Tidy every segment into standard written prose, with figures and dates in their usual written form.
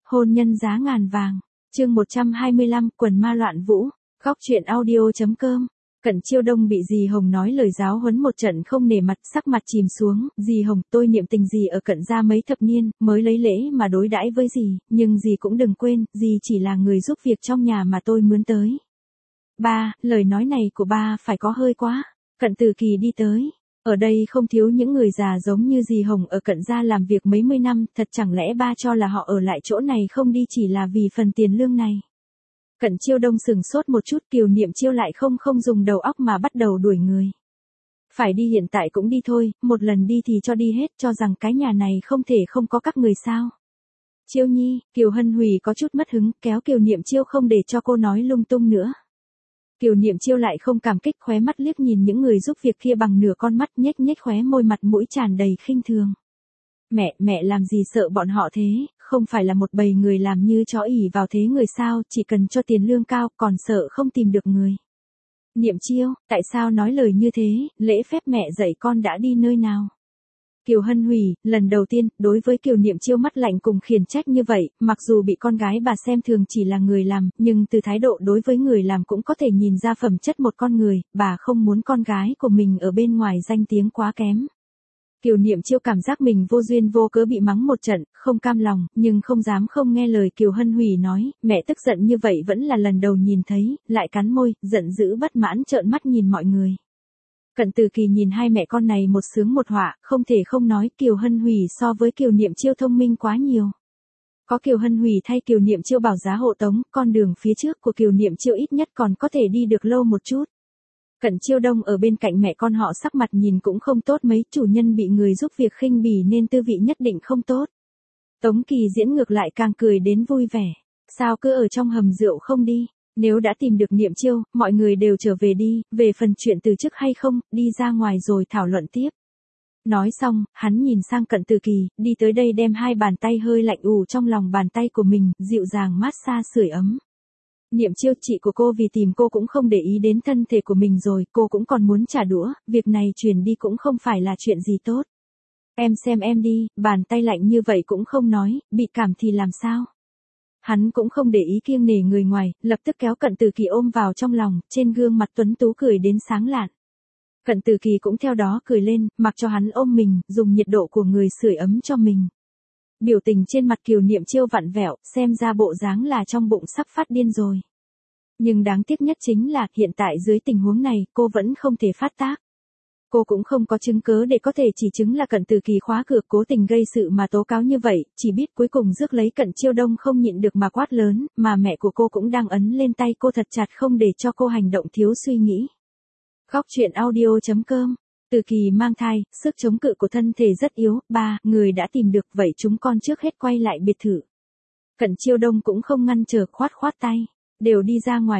Hôn nhân giá ngàn vàng. Chương 125, quần ma loạn vũ. Góc truyện audio.com. Cận Chiêu Đông bị dì Hồng nói lời giáo huấn một trận không nể mặt, sắc mặt chìm xuống. Dì Hồng, tôi niệm tình dì ở Cận gia mấy thập niên, mới lấy lễ mà đối đãi với dì, nhưng dì cũng đừng quên, dì chỉ là người giúp việc trong nhà mà tôi mướn tới. Ba, lời nói này của ba phải có hơi quá. Cận Từ Kỳ đi tới. Ở đây không thiếu những người già giống như dì Hồng ở Cận gia làm việc mấy mươi năm, thật chẳng lẽ ba cho là họ ở lại chỗ này không đi chỉ là vì phần tiền lương này. Cận Chiêu Đông sừng sốt một chút, Kiều Niệm Chiêu lại không dùng đầu óc mà bắt đầu đuổi người. Phải đi hiện tại cũng đi thôi, một lần đi thì cho đi hết, cho rằng cái nhà này không thể không có các người sao. Chiêu Nhi, Kiều Hân Hủy có chút mất hứng, kéo Kiều Niệm Chiêu không để cho cô nói lung tung nữa. Kiều Niệm Chiêu lại không cảm kích, khóe mắt liếc nhìn những người giúp việc kia bằng nửa con mắt, nhếch nhếch khóe môi, mặt mũi tràn đầy khinh thường. Mẹ làm gì sợ bọn họ thế, không phải là một bầy người làm như chó ỉ vào thế người sao, chỉ cần cho tiền lương cao, còn sợ không tìm được người. Niệm Chiêu, tại sao nói lời như thế, lễ phép mẹ dạy con đã đi nơi nào? Kiều Hân Hủy, lần đầu tiên, đối với Kiều Niệm Chiêu mắt lạnh cùng khiển trách như vậy, mặc dù bị con gái bà xem thường chỉ là người làm, nhưng từ thái độ đối với người làm cũng có thể nhìn ra phẩm chất một con người, bà không muốn con gái của mình ở bên ngoài danh tiếng quá kém. Kiều Niệm Chiêu cảm giác mình vô duyên vô cớ bị mắng một trận, không cam lòng, nhưng không dám không nghe lời Kiều Hân Hủy nói, mẹ tức giận như vậy vẫn là lần đầu nhìn thấy, lại cắn môi, giận dữ bất mãn trợn mắt nhìn mọi người. Cận Từ Kỳ nhìn hai mẹ con này một sướng một họa, không thể không nói Kiều Hân Hủy so với Kiều Niệm Chiêu thông minh quá nhiều. Có Kiều Hân Hủy thay Kiều Niệm Chiêu bảo giá hộ tống, con đường phía trước của Kiều Niệm Chiêu ít nhất còn có thể đi được lâu một chút. Cận Chiêu Đông ở bên cạnh mẹ con họ sắc mặt nhìn cũng không tốt mấy, chủ nhân bị người giúp việc khinh bỉ nên tư vị nhất định không tốt. Tống Kỳ Diễn ngược lại càng cười đến vui vẻ. Sao cứ ở trong hầm rượu không đi? Nếu đã tìm được Niệm Chiêu, mọi người đều trở về đi, về phần chuyện từ chức hay không, đi ra ngoài rồi thảo luận tiếp. Nói xong, hắn nhìn sang Cận Từ Kỳ, đi tới đây đem hai bàn tay hơi lạnh trong lòng bàn tay của mình, dịu dàng mát xa sưởi ấm. Niệm Chiêu, chị của cô vì tìm cô cũng không để ý đến thân thể của mình rồi, cô cũng còn muốn trả đũa, việc này truyền đi cũng không phải là chuyện gì tốt. Em xem em đi, bàn tay lạnh như vậy cũng không nói, bị cảm thì làm sao? Hắn cũng không để ý kiêng nể người ngoài, lập tức kéo Cận Từ Kỳ ôm vào trong lòng, trên gương mặt tuấn tú cười đến sáng lạn. Cận Từ Kỳ cũng theo đó cười lên, mặc cho hắn ôm mình, dùng nhiệt độ của người sưởi ấm cho mình. Biểu tình trên mặt Kiều Niệm Chiêu vặn vẹo, xem ra bộ dáng là trong bụng sắp phát điên rồi. Nhưng đáng tiếc nhất chính là, hiện tại dưới tình huống này, cô vẫn không thể phát tác. Cô cũng không có chứng cớ để có thể chỉ chứng là Cận Từ Kỳ khóa cửa cố tình gây sự mà tố cáo như vậy, chỉ biết cuối cùng rước lấy Cận Chiêu Đông không nhịn được mà quát lớn, mà mẹ của cô cũng đang ấn lên tay cô thật chặt không để cho cô hành động thiếu suy nghĩ. Góc truyện audio.com. Từ Kỳ mang thai, sức chống cự của thân thể rất yếu, ba, người đã tìm được, vậy chúng con trước hết quay lại biệt thự. Cận Chiêu Đông cũng không ngăn trở, khoát tay, đều đi ra ngoài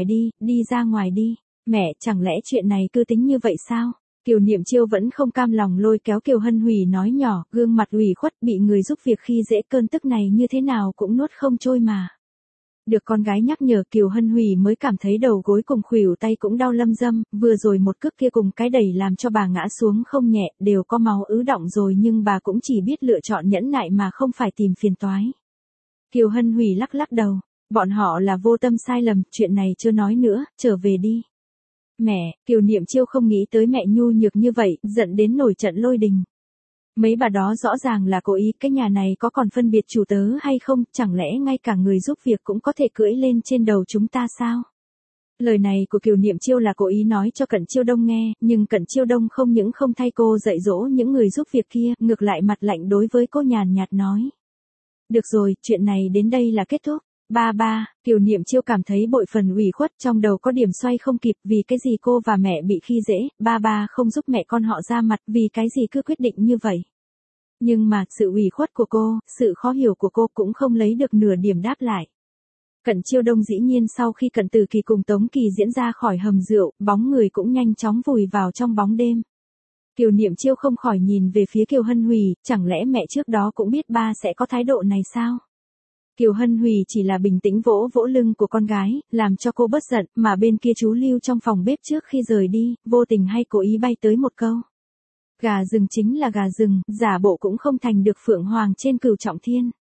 đi, mẹ, chẳng lẽ chuyện này cứ tính như vậy sao? Kiều Niệm Chiêu vẫn không cam lòng lôi kéo Kiều Hân Hủy nói nhỏ, gương mặt ủy khuất, bị người giúp việc khi dễ, cơn tức này như thế nào cũng nuốt không trôi mà. Được con gái nhắc nhở, Kiều Hân Hủy mới cảm thấy đầu gối cùng khuỷu tay cũng đau lâm dâm, vừa rồi một cước kia cùng cái đẩy làm cho bà ngã xuống không nhẹ, đều có máu ứ đọng rồi nhưng bà cũng chỉ biết lựa chọn nhẫn nại mà không phải tìm phiền toái. Kiều Hân Hủy lắc đầu, bọn họ là vô tâm sai lầm, chuyện này chưa nói nữa, trở về đi. Mẹ, Kiều Niệm Chiêu không nghĩ tới mẹ nhu nhược như vậy, giận đến nổi trận lôi đình. Mấy bà đó rõ ràng là cố ý, cái nhà này có còn phân biệt chủ tớ hay không, chẳng lẽ ngay cả người giúp việc cũng có thể cưỡi lên trên đầu chúng ta sao? Lời này của Kiều Niệm Chiêu là cố ý nói cho Cận Chiêu Đông nghe, nhưng Cận Chiêu Đông không những không thay cô dạy dỗ những người giúp việc kia, ngược lại mặt lạnh đối với cô nhàn nhạt nói. Được rồi, chuyện này đến đây là kết thúc. Ba, Kiều Niệm Chiêu cảm thấy bội phần ủy khuất, trong đầu có điểm xoay không kịp, vì cái gì cô và mẹ bị khi dễ, ba không giúp mẹ con họ ra mặt, vì cái gì cứ quyết định như vậy. Nhưng mà, sự ủy khuất của cô, sự khó hiểu của cô cũng không lấy được nửa điểm đáp lại. Cận Chiêu Đông dĩ nhiên sau khi Cận Từ Kỳ cùng Tống Kỳ Diễn ra khỏi hầm rượu, bóng người cũng nhanh chóng vùi vào trong bóng đêm. Kiều Niệm Chiêu không khỏi nhìn về phía Kiều Hân Hủy, chẳng lẽ mẹ trước đó cũng biết ba sẽ có thái độ này sao? Kiều Hân Hủy chỉ là bình tĩnh vỗ lưng của con gái, làm cho cô bớt giận, mà bên kia chú Lưu trong phòng bếp trước khi rời đi, vô tình hay cố ý bay tới một câu. Gà rừng chính là gà rừng, giả bộ cũng không thành được phượng hoàng trên Cửu Trọng Thiên.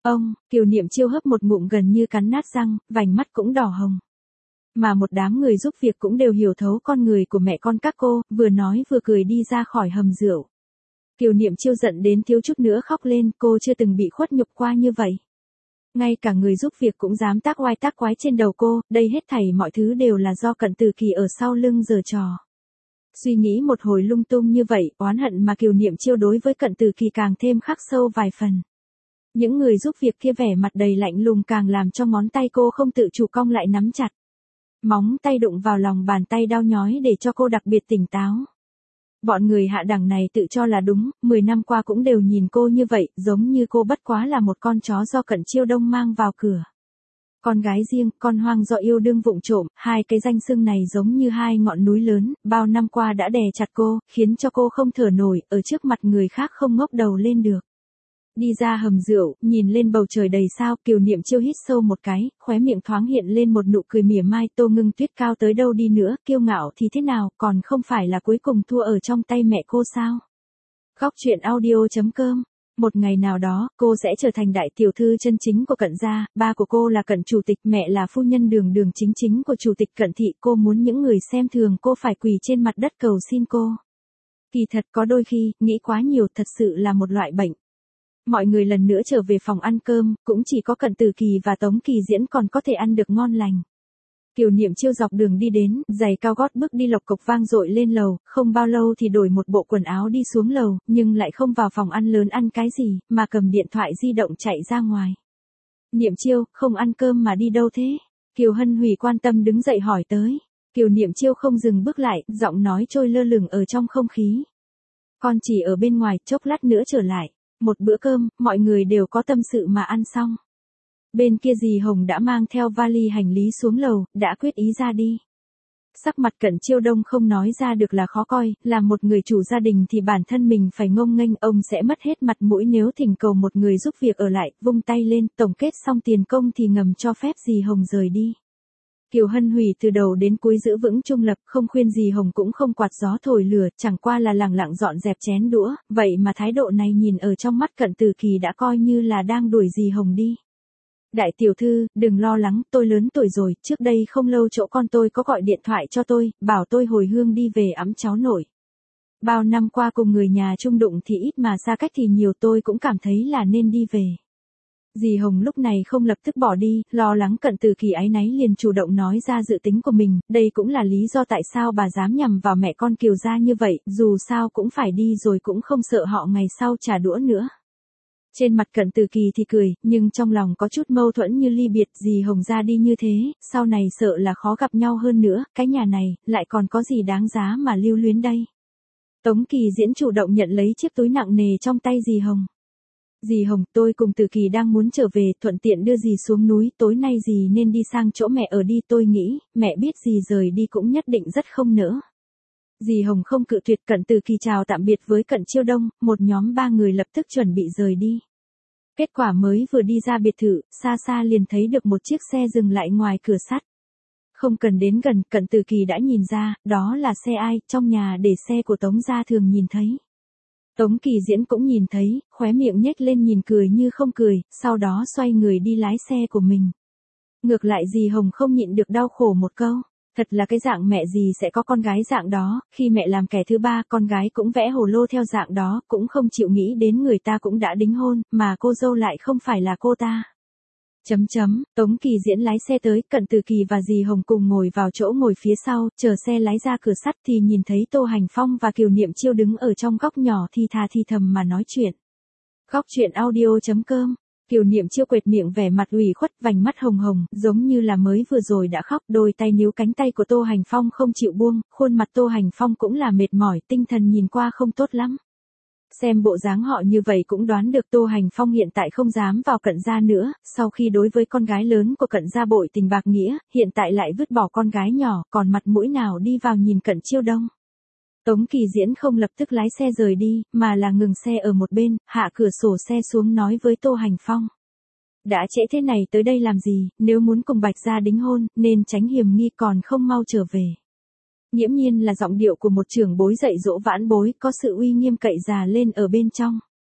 Ông, Kiều Niệm Chiêu hấp một ngụm gần như cắn nát răng, vành mắt cũng đỏ hồng. Mà một đám người giúp việc cũng đều hiểu thấu con người của mẹ con các cô, vừa nói vừa cười đi ra khỏi hầm rượu. Kiều Niệm Chiêu giận đến thiếu chút nữa khóc lên, cô chưa từng bị khuất nhục qua như vậy. Ngay cả người giúp việc cũng dám tác oai tác quái trên đầu cô, đây hết thảy mọi thứ đều là do Cận Từ Kỳ ở sau lưng giở trò. Suy nghĩ một hồi lung tung như vậy, oán hận mà Kiều Niệm Chiêu đối với Cận Từ Kỳ càng thêm khắc sâu vài phần. Những người giúp việc kia vẻ mặt đầy lạnh lùng càng làm cho ngón tay cô không tự chủ cong lại nắm chặt. Móng tay đụng vào lòng bàn tay đau nhói để cho cô đặc biệt tỉnh táo. Bọn người hạ đẳng này tự cho là đúng, 10 năm qua cũng đều nhìn cô như vậy, giống như cô bất quá là một con chó do Cận Chiêu Đông mang vào cửa. Con gái riêng, con hoang do yêu đương vụng trộm, hai cái danh xưng này giống như hai ngọn núi lớn, bao năm qua đã đè chặt cô, khiến cho cô không thở nổi, ở trước mặt người khác không ngóc đầu lên được. Đi ra hầm rượu, nhìn lên bầu trời đầy sao, Kiều Niệm Chiêu hít sâu một cái, khóe miệng thoáng hiện lên một nụ cười mỉa mai. Tô Ngưng Tuyết cao tới đâu đi nữa, kiêu ngạo thì thế nào, còn không phải là cuối cùng thua ở trong tay mẹ cô sao? Góc truyện audio.com. Một ngày nào đó, cô sẽ trở thành đại tiểu thư chân chính của Cận gia, ba của cô là Cận chủ tịch, mẹ là phu nhân đường đường chính chính của chủ tịch Cận thị, cô muốn những người xem thường cô phải quỳ trên mặt đất cầu xin cô. Kỳ thật có đôi khi, nghĩ quá nhiều thật sự là một loại bệnh. Mọi người lần nữa trở về phòng ăn cơm, cũng chỉ có Cận Từ Kỳ và Tống Kỳ Diễn còn có thể ăn được ngon lành. Kiều Niệm Chiêu dọc đường đi đến, giày cao gót bước đi lộc cộc vang dội lên lầu, không bao lâu thì đổi một bộ quần áo đi xuống lầu, nhưng lại không vào phòng ăn lớn ăn cái gì, mà cầm điện thoại di động chạy ra ngoài. Niệm Chiêu, không ăn cơm mà đi đâu thế? Kiều Hân Hủy quan tâm đứng dậy hỏi tới. Kiều Niệm Chiêu không dừng bước lại, giọng nói trôi lơ lửng ở trong không khí. Con chỉ ở bên ngoài, chốc lát nữa trở lại. Một bữa cơm, mọi người đều có tâm sự mà ăn xong. Bên kia dì Hồng đã mang theo vali hành lý xuống lầu, đã quyết ý ra đi. Sắc mặt Cận Chiêu Đông không nói ra được là khó coi, là một người chủ gia đình thì bản thân mình phải ngông nghênh, ông sẽ mất hết mặt mũi nếu thỉnh cầu một người giúp việc ở lại, vung tay lên, tổng kết xong tiền công thì ngầm cho phép dì Hồng rời đi. Kiều Hân Hủy từ đầu đến cuối giữ vững trung lập, không khuyên dì Hồng cũng không quạt gió thổi lửa, chẳng qua là lẳng lặng dọn dẹp chén đũa, vậy mà thái độ này nhìn ở trong mắt Cận Từ Kỳ đã coi như là đang đuổi dì Hồng đi. Đại tiểu thư, đừng lo lắng, tôi lớn tuổi rồi, trước đây không lâu chỗ con tôi có gọi điện thoại cho tôi, bảo tôi hồi hương đi về ẵm cháu nội. Bao năm qua cùng người nhà chung đụng thì ít mà xa cách thì nhiều, tôi cũng cảm thấy là nên đi về. Dì Hồng lúc này không lập tức bỏ đi, lo lắng Cận Từ Kỳ áy náy liền chủ động nói ra dự tính của mình, đây cũng là lý do tại sao bà dám nhằm vào mẹ con Kiều gia như vậy, dù sao cũng phải đi rồi cũng không sợ họ ngày sau trả đũa nữa. Trên mặt Cận Từ Kỳ thì cười, nhưng trong lòng có chút mâu thuẫn như ly biệt, dì Hồng ra đi như thế, sau này sợ là khó gặp nhau hơn nữa, cái nhà này, lại còn có gì đáng giá mà lưu luyến đây. Tống Kỳ Diễn chủ động nhận lấy chiếc túi nặng nề trong tay dì Hồng. Dì Hồng, tôi cùng Từ Kỳ đang muốn trở về, thuận tiện đưa dì xuống núi, tối nay dì nên đi sang chỗ mẹ ở đi, tôi nghĩ, mẹ biết dì rời đi cũng nhất định rất không nỡ. Dì Hồng không cự tuyệt. Cận Từ Kỳ chào tạm biệt với Cận Chiêu Đông, một nhóm 3 người lập tức chuẩn bị rời đi. Kết quả mới vừa đi ra biệt thự, xa xa liền thấy được một chiếc xe dừng lại ngoài cửa sắt. Không cần đến gần, Cận Từ Kỳ đã nhìn ra, đó là xe ai, trong nhà để xe của Tống gia thường nhìn thấy. Tống Kỳ Diễn cũng nhìn thấy, khóe miệng nhếch lên nhìn cười như không cười, sau đó xoay người đi lái xe của mình. Ngược lại dì Hồng không nhịn được đau khổ một câu. Thật là cái dạng mẹ gì sẽ có con gái dạng đó, khi mẹ làm kẻ thứ ba, con gái cũng vẽ hồ lô theo dạng đó, cũng không chịu nghĩ đến người ta cũng đã đính hôn, mà cô dâu lại không phải là cô ta. Tống Kỳ Diễn lái xe tới, Cận Từ Kỳ và dì Hồng cùng ngồi vào chỗ ngồi phía sau, chờ xe lái ra cửa sắt thì nhìn thấy Tô Hành Phong và Kiều Niệm Chiêu đứng ở trong góc nhỏ thì thà thì thầm mà nói chuyện. Góc truyện audio.com. Kiều Niệm Chiêu quệt miệng vẻ mặt ủy khuất, vành mắt hồng hồng, giống như là mới vừa rồi đã khóc, đôi tay níu cánh tay của Tô Hành Phong không chịu buông, khuôn mặt Tô Hành Phong cũng là mệt mỏi, tinh thần nhìn qua không tốt lắm. Xem bộ dáng họ như vậy cũng đoán được Tô Hành Phong hiện tại không dám vào Cận gia nữa, sau khi đối với con gái lớn của Cận gia bội tình bạc nghĩa, hiện tại lại vứt bỏ con gái nhỏ, còn mặt mũi nào đi vào nhìn Cận Chiêu Đông. Tống Kỳ Diễn không lập tức lái xe rời đi, mà là ngừng xe ở một bên, hạ cửa sổ xe xuống nói với Tô Hành Phong. Đã trễ thế này tới đây làm gì, nếu muốn cùng Bạch gia đính hôn, nên tránh hiểm nghi, còn không mau trở về. Nghiễm nhiên là giọng điệu của một trưởng bối dạy dỗ vãn bối, có sự uy nghiêm cậy già lên ở bên trong.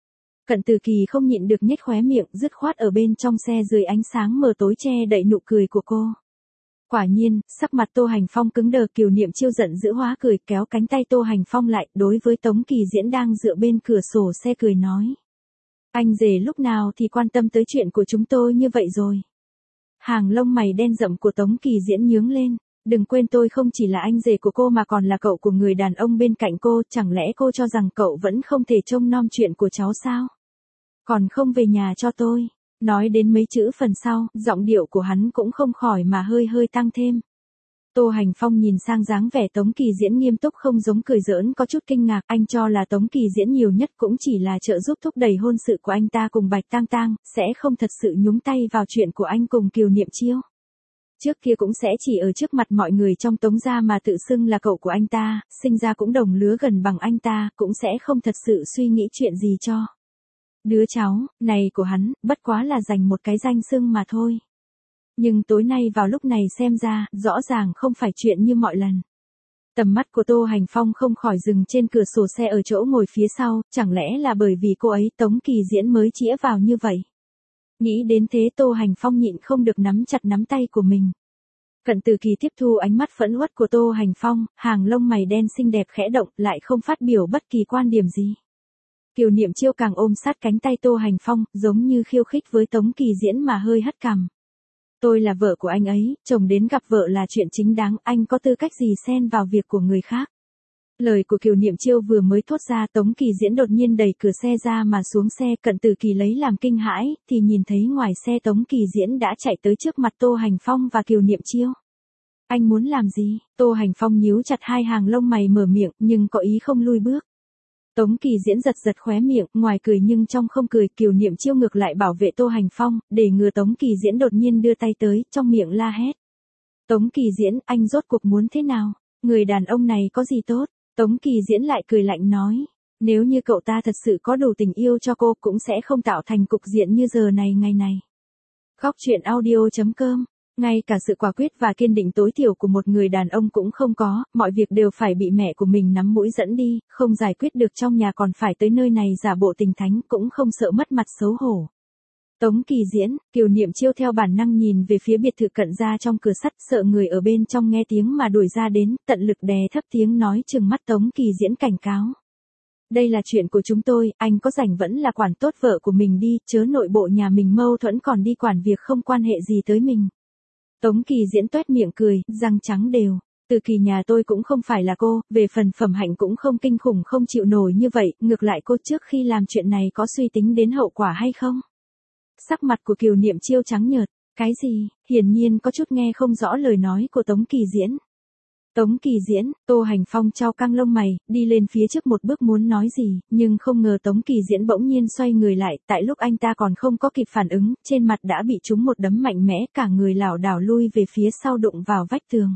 Cận Từ Kỳ không nhịn được nhếch khóe miệng, dứt khoát ở bên trong xe dưới ánh sáng mờ tối che đậy nụ cười của cô. Quả nhiên, sắc mặt Tô Hành Phong cứng đờ, Kiều Niệm Chiêu giận dữ hóa cười, kéo cánh tay Tô Hành Phong lại, đối với Tống Kỳ Diễn đang dựa bên cửa sổ xe cười nói. Anh rể lúc nào thì quan tâm tới chuyện của chúng tôi như vậy rồi. Hàng lông mày đen rậm của Tống Kỳ Diễn nhướng lên. Đừng quên tôi không chỉ là anh rể của cô mà còn là cậu của người đàn ông bên cạnh cô, chẳng lẽ cô cho rằng cậu vẫn không thể trông nom chuyện của cháu sao? Còn không về nhà cho tôi. Nói đến mấy chữ phần sau, giọng điệu của hắn cũng không khỏi mà hơi hơi tăng thêm. Tô Hành Phong nhìn sang dáng vẻ Tống Kỳ Diễn nghiêm túc không giống cười giỡn, có chút kinh ngạc, anh cho là Tống Kỳ Diễn nhiều nhất cũng chỉ là trợ giúp thúc đẩy hôn sự của anh ta cùng Bạch Tang Tang, sẽ không thật sự nhúng tay vào chuyện của anh cùng Kiều Niệm Chiêu. Trước kia cũng sẽ chỉ ở trước mặt mọi người trong Tống gia mà tự xưng là cậu của anh ta, sinh ra cũng đồng lứa gần bằng anh ta, cũng sẽ không thật sự suy nghĩ chuyện gì cho đứa cháu này của hắn, bất quá là dành một cái danh xưng mà thôi. Nhưng tối nay vào lúc này xem ra, rõ ràng không phải chuyện như mọi lần. Tầm mắt của Tô Hành Phong không khỏi dừng trên cửa sổ xe ở chỗ ngồi phía sau, chẳng lẽ là bởi vì cô ấy Tống Kỳ Diễn mới chĩa vào như vậy. Nghĩ đến thế Tô Hành Phong nhịn không được nắm chặt nắm tay của mình. Cận Từ Kỳ tiếp thu ánh mắt phẫn uất của Tô Hành Phong, hàng lông mày đen xinh đẹp khẽ động, lại không phát biểu bất kỳ quan điểm gì. Kiều Niệm Chiêu càng ôm sát cánh tay Tô Hành Phong, giống như khiêu khích với Tống Kỳ Diễn mà hơi hất cằm. Tôi là vợ của anh ấy, chồng đến gặp vợ là chuyện chính đáng, anh có tư cách gì xen vào việc của người khác. Lời của Kiều Niệm Chiêu vừa mới thốt ra, Tống Kỳ Diễn đột nhiên đẩy cửa xe ra mà xuống xe. Cận Từ Kỳ lấy làm kinh hãi, thì nhìn thấy ngoài xe Tống Kỳ Diễn đã chạy tới trước mặt Tô Hành Phong và Kiều Niệm Chiêu. Anh muốn làm gì? Tô Hành Phong nhíu chặt hai hàng lông mày mở miệng, nhưng có ý không lui bước. Tống Kỳ Diễn giật giật khóe miệng, ngoài cười nhưng trong không cười. Kiều Niệm Chiêu ngược lại bảo vệ Tô Hành Phong, để ngừa Tống Kỳ Diễn đột nhiên đưa tay tới, trong miệng la hét. Tống Kỳ Diễn, anh rốt cuộc muốn thế nào? Người đàn ông này có gì tốt? Tống Kỳ Diễn lại cười lạnh nói. Nếu như cậu ta thật sự có đủ tình yêu cho cô, cũng sẽ không tạo thành cục diện như giờ này ngày này. Góc truyện audio.com. Ngay cả sự quả quyết và kiên định tối thiểu của một người đàn ông cũng không có, mọi việc đều phải bị mẹ của mình nắm mũi dẫn đi, không giải quyết được trong nhà còn phải tới nơi này giả bộ tình thánh, cũng không sợ mất mặt xấu hổ. Tống Kỳ Diễn, Kiều Niệm Chiêu theo bản năng nhìn về phía biệt thự cận gia trong cửa sắt, sợ người ở bên trong nghe tiếng mà đuổi ra đến, tận lực đè thấp tiếng nói trừng mắt Tống Kỳ Diễn cảnh cáo. Đây là chuyện của chúng tôi, anh có rảnh vẫn là quản tốt vợ của mình đi, chớ nội bộ nhà mình mâu thuẫn còn đi quản việc không quan hệ gì tới mình. Tống Kỳ Diễn toét miệng cười, răng trắng đều. Từ Kỳ nhà tôi cũng không phải là cô, về phần phẩm hạnh cũng không kinh khủng không chịu nổi như vậy, ngược lại cô trước khi làm chuyện này có suy tính đến hậu quả hay không? Sắc mặt của Kiều Niệm Chiêu trắng nhợt, cái gì, hiển nhiên có chút nghe không rõ lời nói của Tống Kỳ Diễn. Tống Kỳ Diễn, Tô Hành Phong trao căng lông mày, đi lên phía trước một bước muốn nói gì, nhưng không ngờ Tống Kỳ Diễn bỗng nhiên xoay người lại, tại lúc anh ta còn không có kịp phản ứng, trên mặt đã bị trúng một đấm mạnh mẽ, cả người lảo đảo lui về phía sau đụng vào vách tường.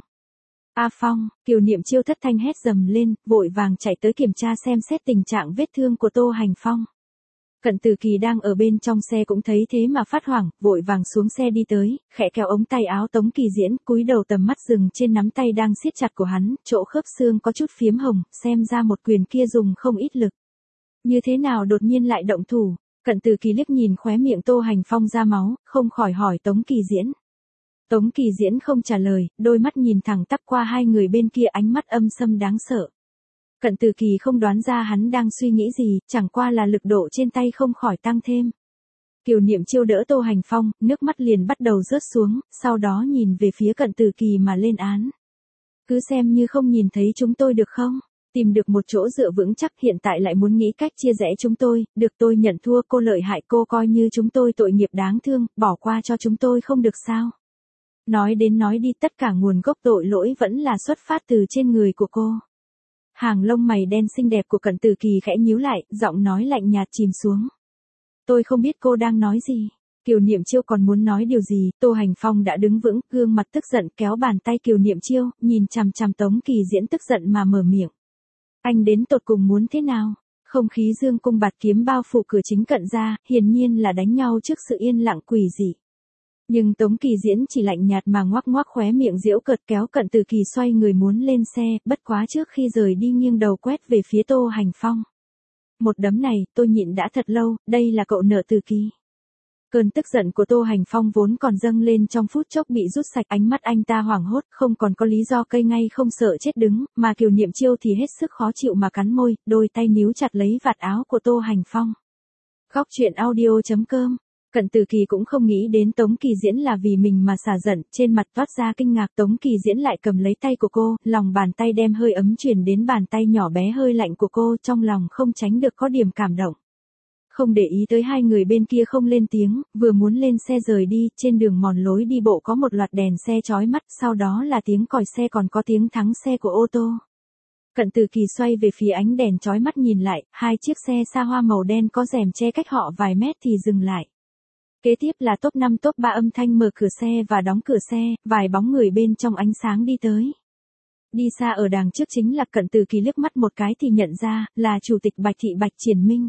A Phong, Kiều Niệm Chiêu thất thanh hét dầm lên, vội vàng chạy tới kiểm tra xem xét tình trạng vết thương của Tô Hành Phong. Cận Từ Kỳ đang ở bên trong xe cũng thấy thế mà phát hoảng, vội vàng xuống xe đi tới, khẽ kéo ống tay áo Tống Kỳ Diễn, cúi đầu tầm mắt dừng trên nắm tay đang siết chặt của hắn, chỗ khớp xương có chút phiếm hồng, xem ra một quyền kia dùng không ít lực. Như thế nào đột nhiên lại động thủ? Cận Từ Kỳ liếc nhìn khóe miệng Tô Hành Phong ra máu, không khỏi hỏi Tống Kỳ Diễn. Tống Kỳ Diễn không trả lời, đôi mắt nhìn thẳng tắp qua hai người bên kia, ánh mắt âm sâm đáng sợ. Cận Từ Kỳ không đoán ra hắn đang suy nghĩ gì, chẳng qua là lực độ trên tay không khỏi tăng thêm. Kiều Niệm Chiêu đỡ Tô Hành Phong, nước mắt liền bắt đầu rớt xuống, sau đó nhìn về phía Cận Từ Kỳ mà lên án. Cứ xem như không nhìn thấy chúng tôi được không? Tìm được một chỗ dựa vững chắc, hiện tại lại muốn nghĩ cách chia rẽ chúng tôi, được tôi nhận thua, cô lợi hại, cô coi như chúng tôi tội nghiệp đáng thương, bỏ qua cho chúng tôi không được sao? Nói đến nói đi, tất cả nguồn gốc tội lỗi vẫn là xuất phát từ trên người của cô. Hàng lông mày đen xinh đẹp của Cận Từ Kỳ khẽ nhíu lại, giọng nói lạnh nhạt chìm xuống. Tôi không biết cô đang nói gì. Kiều Niệm Chiêu còn muốn nói điều gì, Tô Hành Phong đã đứng vững, gương mặt tức giận kéo bàn tay Kiều Niệm Chiêu, nhìn chằm chằm Tống Kỳ Diễn tức giận mà mở miệng. Anh đến tột cùng muốn thế nào? Không khí dương cung bạt kiếm bao phủ cửa chính Cận gia, hiển nhiên là đánh nhau trước sự yên lặng quỷ dị. Nhưng Tống Kỳ Diễn chỉ lạnh nhạt mà ngoác ngoác khóe miệng giễu cợt, kéo Cận Từ Kỳ xoay người muốn lên xe, bất quá trước khi rời đi nghiêng đầu quét về phía Tô Hành Phong. Một đấm này, tôi nhịn đã thật lâu, đây là cậu nợ từ kỳ. Cơn tức giận của Tô Hành Phong vốn còn dâng lên trong phút chốc bị rút sạch, ánh mắt anh ta hoảng hốt, không còn có lý do cây ngay không sợ chết đứng, mà Kiều Niệm Chiêu thì hết sức khó chịu mà cắn môi, đôi tay níu chặt lấy vạt áo của Tô Hành Phong. Góc truyện audio.com. Cận Từ Kỳ cũng không nghĩ đến Tống Kỳ Diễn là vì mình mà xả giận, trên mặt toát ra kinh ngạc. Tống Kỳ Diễn lại cầm lấy tay của cô, lòng bàn tay đem hơi ấm truyền đến bàn tay nhỏ bé hơi lạnh của cô, trong lòng không tránh được có điểm cảm động. Không để ý tới hai người bên kia không lên tiếng, vừa muốn lên xe rời đi, trên đường mòn lối đi bộ có một loạt đèn xe chói mắt, sau đó là tiếng còi xe còn có tiếng thắng xe của ô tô. Cận Từ Kỳ xoay về phía ánh đèn chói mắt nhìn lại, hai chiếc xe xa hoa màu đen có rèm che cách họ vài mét thì dừng lại. Kế tiếp là top 5 top 3 âm thanh mở cửa xe và đóng cửa xe, vài bóng người bên trong ánh sáng đi tới. Đi xa ở đằng trước chính là Cận Từ Kỳ liếc mắt một cái thì nhận ra, là Chủ tịch Bạch Thị Bạch Triển Minh.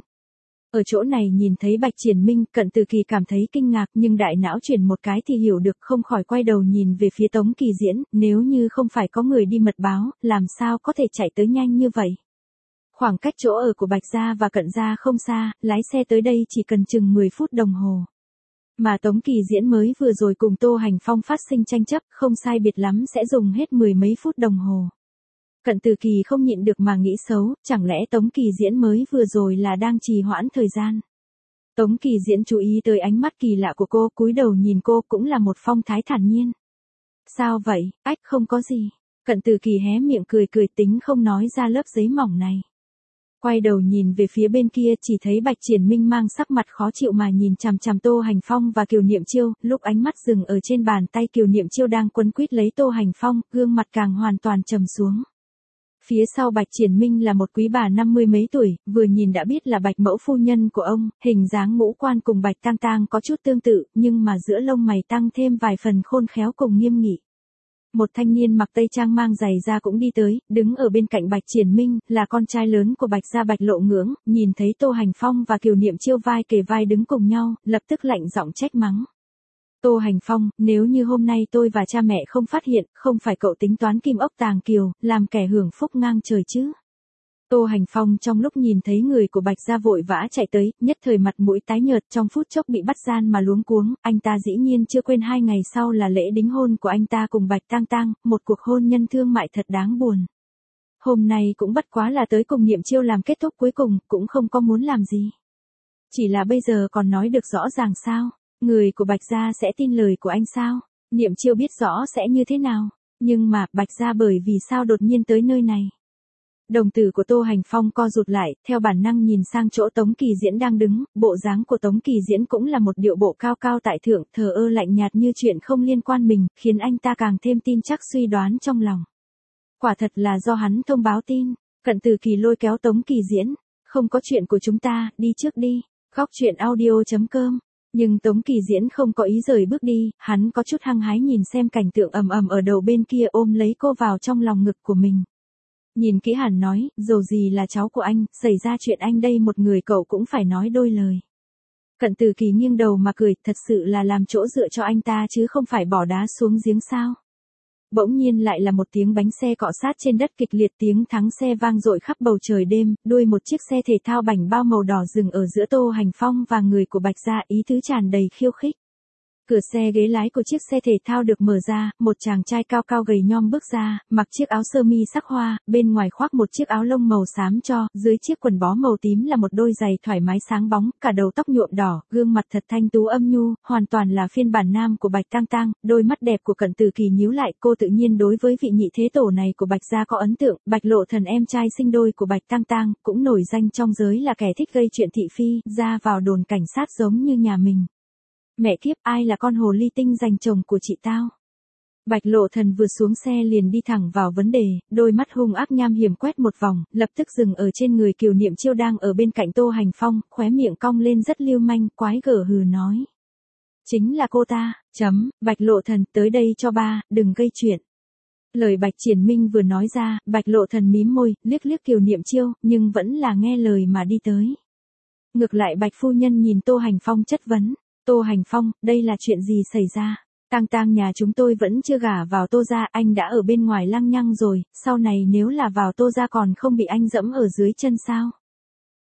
Ở chỗ này nhìn thấy Bạch Triển Minh, Cận Từ Kỳ cảm thấy kinh ngạc nhưng đại não chuyển một cái thì hiểu được, không khỏi quay đầu nhìn về phía Tống Kỳ Diễn, nếu như không phải có người đi mật báo, làm sao có thể chạy tới nhanh như vậy. Khoảng cách chỗ ở của Bạch Gia và Cận Gia không xa, lái xe tới đây chỉ cần chừng 10 phút đồng hồ. Mà Tống Kỳ Diễn mới vừa rồi cùng Tô Hành Phong phát sinh tranh chấp, không sai biệt lắm sẽ dùng hết 10 mấy phút đồng hồ. Cận Từ Kỳ không nhịn được mà nghĩ xấu, chẳng lẽ Tống Kỳ Diễn mới vừa rồi là đang trì hoãn thời gian. Tống Kỳ Diễn chú ý tới ánh mắt kỳ lạ của cô, cúi đầu nhìn cô cũng là một phong thái thản nhiên. Sao vậy, ách không có gì. Cận Từ Kỳ hé miệng cười cười tính không nói ra lớp giấy mỏng này. Quay đầu nhìn về phía bên kia chỉ thấy Bạch Triển Minh mang sắc mặt khó chịu mà nhìn chằm chằm Tô Hành Phong và Kiều Niệm Chiêu, lúc ánh mắt dừng ở trên bàn tay Kiều Niệm Chiêu đang quấn quýt lấy Tô Hành Phong, gương mặt càng hoàn toàn trầm xuống. Phía sau Bạch Triển Minh là một quý bà 50 mấy tuổi, vừa nhìn đã biết là Bạch mẫu phu nhân của ông, hình dáng ngũ quan cùng Bạch Tang Tang có chút tương tự, nhưng mà giữa lông mày tăng thêm vài phần khôn khéo cùng nghiêm nghị. Một thanh niên mặc tây trang mang giày da cũng đi tới, đứng ở bên cạnh Bạch Triển Minh, là con trai lớn của Bạch gia Bạch Lộ Ngưỡng, nhìn thấy Tô Hành Phong và Kiều Niệm Chiêu vai kề vai đứng cùng nhau, lập tức lạnh giọng trách mắng. Tô Hành Phong, nếu như hôm nay tôi và cha mẹ không phát hiện, không phải cậu tính toán kim ốc tàng kiều, làm kẻ hưởng phúc ngang trời chứ. Tô Hành Phong trong lúc nhìn thấy người của Bạch gia vội vã chạy tới, nhất thời mặt mũi tái nhợt, trong phút chốc bị bắt gian mà luống cuống, anh ta dĩ nhiên chưa quên 2 ngày sau là lễ đính hôn của anh ta cùng Bạch Tang Tang, một cuộc hôn nhân thương mại thật đáng buồn. Hôm nay cũng bất quá là tới cùng Niệm Chiêu làm kết thúc cuối cùng, cũng không có muốn làm gì. Chỉ là bây giờ còn nói được rõ ràng sao, người của Bạch gia sẽ tin lời của anh sao, Niệm Chiêu biết rõ sẽ như thế nào, nhưng mà Bạch gia bởi vì sao đột nhiên tới nơi này. Đồng tử của Tô Hành Phong co rụt lại, theo bản năng nhìn sang chỗ Tống Kỳ Diễn đang đứng, bộ dáng của Tống Kỳ Diễn cũng là một điệu bộ cao cao tại thượng, thờ ơ lạnh nhạt như chuyện không liên quan mình, khiến anh ta càng thêm tin chắc suy đoán trong lòng. Quả thật là do hắn thông báo tin. Cận Từ Kỳ lôi kéo Tống Kỳ Diễn, không có chuyện của chúng ta, đi trước đi. Góc truyện audio.com. Nhưng Tống Kỳ Diễn không có ý rời bước đi, hắn có chút hăng hái nhìn xem cảnh tượng ầm ầm ở đầu bên kia, ôm lấy cô vào trong lòng ngực của mình. Nhìn kỹ hẳn nói, dầu gì là cháu của anh, xảy ra chuyện anh đây một người cậu cũng phải nói đôi lời. Cận Từ Kỳ nghiêng đầu mà cười, thật sự là làm chỗ dựa cho anh ta chứ không phải bỏ đá xuống giếng sao. Bỗng nhiên lại là một tiếng bánh xe cọ sát trên đất kịch liệt, tiếng thắng xe vang dội khắp bầu trời đêm, đuôi một chiếc xe thể thao bảnh bao màu đỏ dừng ở giữa Tô Hành Phong và người của Bạch gia, ý tứ tràn đầy khiêu khích. Cửa xe ghế lái của chiếc xe thể thao được mở ra, một chàng trai cao cao gầy nhom bước ra, mặc chiếc áo sơ mi sắc hoa, bên ngoài khoác một chiếc áo lông màu xám cho, dưới chiếc quần bó màu tím là một đôi giày thoải mái sáng bóng, cả đầu tóc nhuộm đỏ, gương mặt thật thanh tú âm nhu, hoàn toàn là phiên bản nam của Bạch Tang Tang. Đôi mắt đẹp của Cận Từ Kỳ nhíu lại, cô tự nhiên đối với vị nhị thế tổ này của Bạch gia có ấn tượng. Bạch Lộ Thần em trai sinh đôi của Bạch Tang Tang, cũng nổi danh trong giới là kẻ thích gây chuyện thị phi, ra vào đồn cảnh sát giống như nhà mình. Mẹ kiếp, ai là con hồ ly tinh giành chồng của chị tao? Bạch Lộ Thần vừa xuống xe liền đi thẳng vào vấn đề, đôi mắt hung ác nham hiểm quét một vòng, lập tức dừng ở trên người Kiều Niệm Chiêu đang ở bên cạnh Tô Hành Phong, khóe miệng cong lên rất lưu manh, quái gở hừ nói. Chính là cô ta, Bạch Lộ Thần, tới đây cho ba, đừng gây chuyện. Lời Bạch Triển Minh vừa nói ra, Bạch Lộ Thần mím môi, liếc liếc Kiều Niệm Chiêu, nhưng vẫn là nghe lời mà đi tới. Ngược lại Bạch phu nhân nhìn Tô Hành Phong chất vấn. Tô Hành Phong, đây là chuyện gì xảy ra? Tang Tang nhà chúng tôi vẫn chưa gả vào Tô gia, anh đã ở bên ngoài lăng nhăng rồi, sau này nếu là vào Tô gia còn không bị anh dẫm ở dưới chân sao?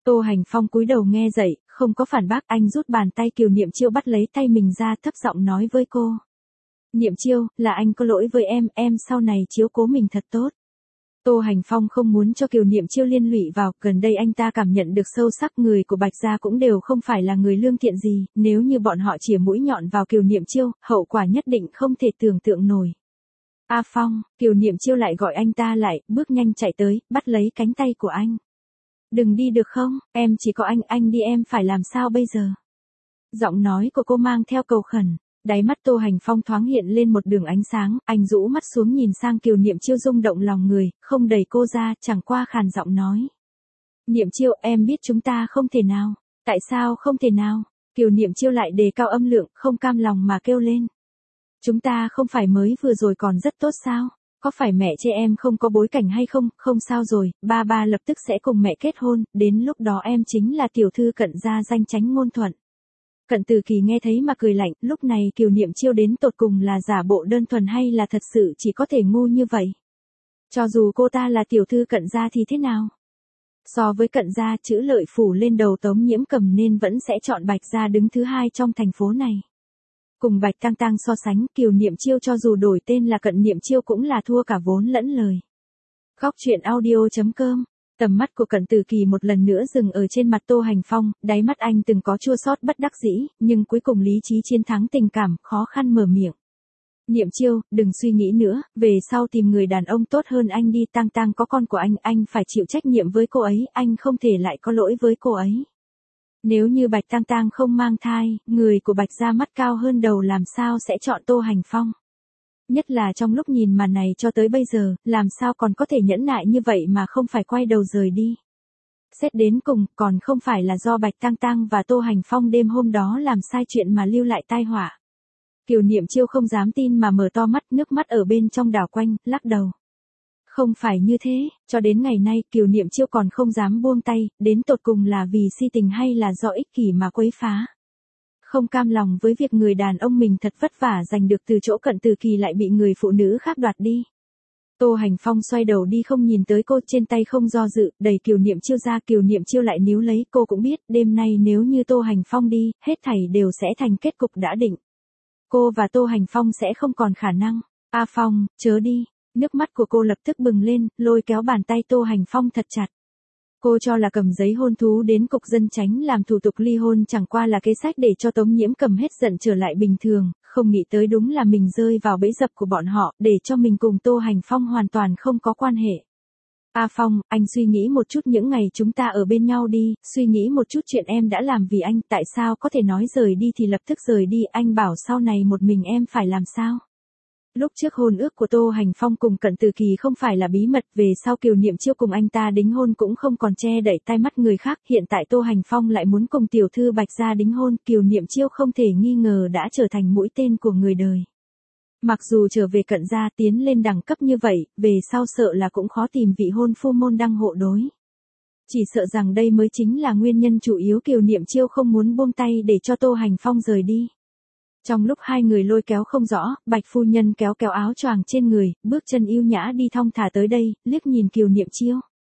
Tô Hành Phong cúi đầu nghe dậy, không có phản bác, anh rút bàn tay Kiều Niệm Chiêu bắt lấy tay mình ra, thấp giọng nói với cô. Niệm Chiêu, là anh có lỗi với em sau này chiếu cố mình thật tốt. Tô Hành Phong không muốn cho Kiều Niệm Chiêu liên lụy vào, gần đây anh ta cảm nhận được sâu sắc người của Bạch Gia cũng đều không phải là người lương thiện gì, nếu như bọn họ chĩa mũi nhọn vào Kiều Niệm Chiêu, hậu quả nhất định không thể tưởng tượng nổi. A Phong, Kiều Niệm Chiêu lại gọi anh ta lại, bước nhanh chạy tới, bắt lấy cánh tay của anh. Đừng đi được không, em chỉ có anh đi em phải làm sao bây giờ? Giọng nói của cô mang theo cầu khẩn. Đáy mắt Tô Hành Phong thoáng hiện lên một đường ánh sáng, anh rũ mắt xuống nhìn sang Kiều Niệm Chiêu rung động lòng người, không đẩy cô ra, chẳng qua khàn giọng nói. Niệm Chiêu, em biết chúng ta không thể nào. Tại sao không thể nào? Kiều Niệm Chiêu lại đề cao âm lượng, không cam lòng mà kêu lên. Chúng ta không phải mới vừa rồi còn rất tốt sao? Có phải mẹ chê em không có bối cảnh hay không? Không sao rồi, ba lập tức sẽ cùng mẹ kết hôn, đến lúc đó em chính là tiểu thư Cận gia danh chánh ngôn thuận. Cận Từ Kỳ nghe thấy mà cười lạnh, lúc này Kiều Niệm Chiêu đến tột cùng là giả bộ đơn thuần hay là thật sự chỉ có thể ngu như vậy. Cho dù cô ta là tiểu thư Cận gia thì thế nào? So với Cận gia, chữ lợi phủ lên đầu Tống Nhiễm Cầm nên vẫn sẽ chọn Bạch gia đứng thứ hai trong thành phố này. Cùng Bạch Tang Tang so sánh, Kiều Niệm Chiêu cho dù đổi tên là Cận Niệm Chiêu cũng là thua cả vốn lẫn lời. Góc truyện audio.com. Tầm mắt của Cận Từ Kỳ một lần nữa dừng ở trên mặt Tô Hành Phong, đáy mắt anh từng có chua xót bất đắc dĩ, nhưng cuối cùng lý trí chiến thắng tình cảm, khó khăn mở miệng. Niệm Chiêu, đừng suy nghĩ nữa, về sau tìm người đàn ông tốt hơn anh đi. Tang Tang có con của anh phải chịu trách nhiệm với cô ấy, anh không thể lại có lỗi với cô ấy. Nếu như Bạch Tang Tang không mang thai, người của Bạch gia mắt cao hơn đầu làm sao sẽ chọn Tô Hành Phong. Nhất là trong lúc nhìn màn này cho tới bây giờ, làm sao còn có thể nhẫn nại như vậy mà không phải quay đầu rời đi. Xét đến cùng, còn không phải là do Bạch Tang Tang và Tô Hành Phong đêm hôm đó làm sai chuyện mà lưu lại tai họa. Kiều Niệm Chiêu không dám tin mà mở to mắt, nước mắt ở bên trong đảo quanh, lắc đầu. Không phải như thế, cho đến ngày nay Kiều Niệm Chiêu còn không dám buông tay, đến tột cùng là vì si tình hay là do ích kỷ mà quấy phá. Không cam lòng với việc người đàn ông mình thật vất vả giành được từ chỗ Cận Từ Kỳ lại bị người phụ nữ khác đoạt đi. Tô Hành Phong xoay đầu đi không nhìn tới cô, trên tay không do dự, đẩy Kiều Niệm Chiêu ra. Kiều Niệm Chiêu lại níu lấy, cô cũng biết, đêm nay nếu như Tô Hành Phong đi, hết thảy đều sẽ thành kết cục đã định. Cô và Tô Hành Phong sẽ không còn khả năng. A Phong, chớ đi. Nước mắt của cô lập tức bừng lên, lôi kéo bàn tay Tô Hành Phong thật chặt. Cô cho là cầm giấy hôn thú đến cục dân chánh làm thủ tục ly hôn chẳng qua là kế sách để cho Tống Nhiễm Cầm hết giận trở lại bình thường, không nghĩ tới đúng là mình rơi vào bẫy dập của bọn họ, để cho mình cùng Tô Hành Phong hoàn toàn không có quan hệ. A Phong, anh suy nghĩ một chút những ngày chúng ta ở bên nhau đi, suy nghĩ một chút chuyện em đã làm vì anh, tại sao có thể nói rời đi thì lập tức rời đi, anh bảo sau này một mình em phải làm sao? Lúc trước hôn ước của Tô Hành Phong cùng Cận Từ Kỳ không phải là bí mật, về sau Kiều Niệm Chiêu cùng anh ta đính hôn cũng không còn che đậy tai mắt người khác, hiện tại Tô Hành Phong lại muốn cùng tiểu thư Bạch gia đính hôn, Kiều Niệm Chiêu không thể nghi ngờ đã trở thành mũi tên của người đời. Mặc dù trở về Cận gia tiến lên đẳng cấp như vậy, về sau sợ là cũng khó tìm vị hôn phu môn đăng hộ đối. Chỉ sợ rằng đây mới chính là nguyên nhân chủ yếu Kiều Niệm Chiêu không muốn buông tay để cho Tô Hành Phong rời đi. Trong lúc hai người lôi kéo không rõ, Bạch phu nhân kéo kéo áo choàng trên người, bước chân yêu nhã đi thong thả tới đây, liếc nhìn Kiều Niệm Chiêu.